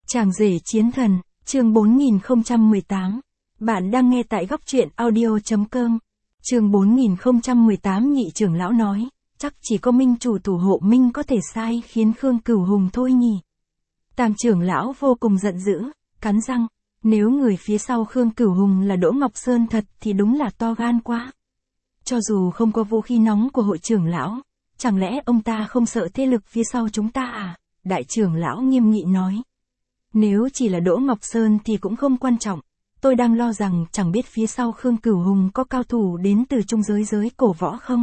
Chàng rể chiến thần, chương 4018. Bạn đang nghe tại góc truyện audio.com. Chương 4018 nhị trưởng lão nói, chắc chỉ có minh chủ thủ hộ minh có thể sai khiến Khương Cửu Hùng thôi nhỉ. Tam trưởng lão vô cùng giận dữ, cắn răng, nếu người phía sau Khương Cửu Hùng là Đỗ Ngọc Sơn thật thì đúng là to gan quá. Cho dù không có vũ khí nóng của hội trưởng lão, chẳng lẽ ông ta không sợ thế lực phía sau chúng ta à? Đại trưởng lão nghiêm nghị nói. Nếu chỉ là Đỗ Ngọc Sơn thì cũng không quan trọng, tôi đang lo rằng chẳng biết phía sau Khương Cửu Hùng có cao thủ đến từ trung giới cổ võ không?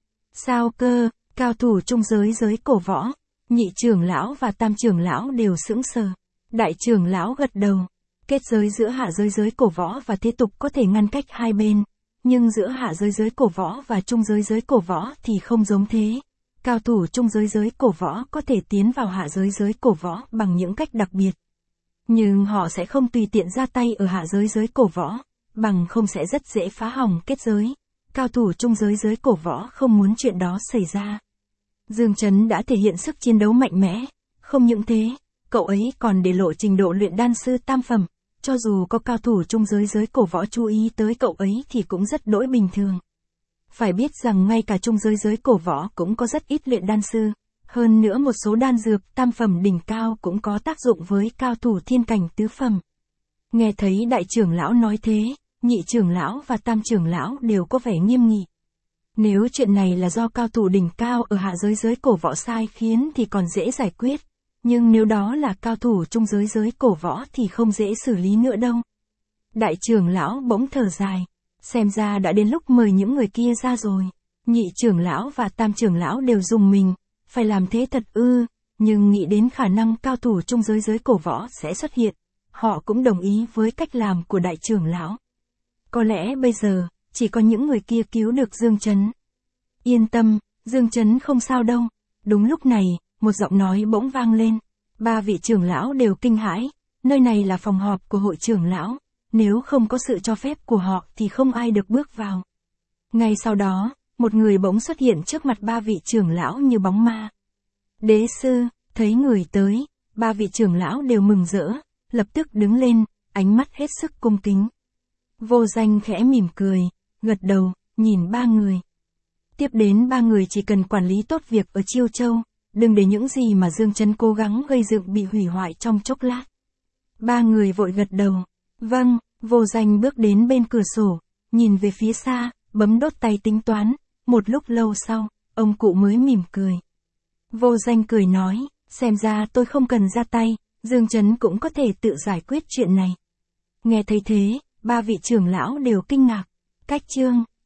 Sao cơ, cao thủ trung giới cổ võ? Nhị trưởng lão và tam trưởng lão đều sững sờ. Đại trưởng lão gật đầu. Kết giới giữa hạ giới cổ võ và thế tục có thể ngăn cách hai bên, nhưng giữa hạ giới cổ võ và trung giới cổ võ thì không giống thế. Cao thủ trung giới cổ võ có thể tiến vào hạ giới cổ võ bằng những cách đặc biệt. Nhưng họ sẽ không tùy tiện ra tay ở hạ giới cổ võ, bằng không sẽ rất dễ phá hỏng kết giới. Cao thủ trung giới cổ võ không muốn chuyện đó xảy ra. Dương Chấn đã thể hiện sức chiến đấu mạnh mẽ, không những thế, cậu ấy còn để lộ trình độ luyện đan sư tam phẩm, cho dù có cao thủ trung giới cổ võ chú ý tới cậu ấy thì cũng rất đỗi bình thường. Phải biết rằng ngay cả trung giới cổ võ cũng có rất ít luyện đan sư. Hơn nữa một số đan dược tam phẩm đỉnh cao cũng có tác dụng với cao thủ thiên cảnh tứ phẩm. Nghe thấy đại trưởng lão nói thế, nhị trưởng lão và tam trưởng lão đều có vẻ nghiêm nghị. Nếu chuyện này là do cao thủ đỉnh cao ở hạ giới cổ võ sai khiến thì còn dễ giải quyết. Nhưng nếu đó là cao thủ trung giới cổ võ thì không dễ xử lý nữa đâu. Đại trưởng lão bỗng thở dài. Xem ra đã đến lúc mời những người kia ra rồi. Nhị trưởng lão và tam trưởng lão đều dùng mình. Phải làm thế thật ư, nhưng nghĩ đến khả năng cao thủ trung giới cổ võ sẽ xuất hiện, họ cũng đồng ý với cách làm của đại trưởng lão. Có lẽ bây giờ, chỉ có những người kia cứu được Dương Chấn. Yên tâm, Dương Chấn không sao đâu. Đúng lúc này, một giọng nói bỗng vang lên. Ba vị trưởng lão đều kinh hãi, nơi này là phòng họp của hội trưởng lão, nếu không có sự cho phép của họ thì không ai được bước vào. Ngay sau đó, một người bỗng xuất hiện trước mặt ba vị trưởng lão như bóng ma. Đế sư, thấy người tới, ba vị trưởng lão đều mừng rỡ, lập tức đứng lên, ánh mắt hết sức cung kính. Vô Danh khẽ mỉm cười, gật đầu, nhìn ba người. Tiếp đến ba người chỉ cần quản lý tốt việc ở Chiêu Châu, đừng để những gì mà Dương Chấn cố gắng gây dựng bị hủy hoại trong chốc lát. Ba người vội gật đầu. Vâng, Vô Danh bước đến bên cửa sổ, nhìn về phía xa, bấm đốt tay tính toán. Một lúc lâu sau, ông cụ mới mỉm cười. Vô Danh cười nói, xem ra tôi không cần ra tay, Dương Chấn cũng có thể tự giải quyết chuyện này. Nghe thấy thế, ba vị trưởng lão đều kinh ngạc. Cách chương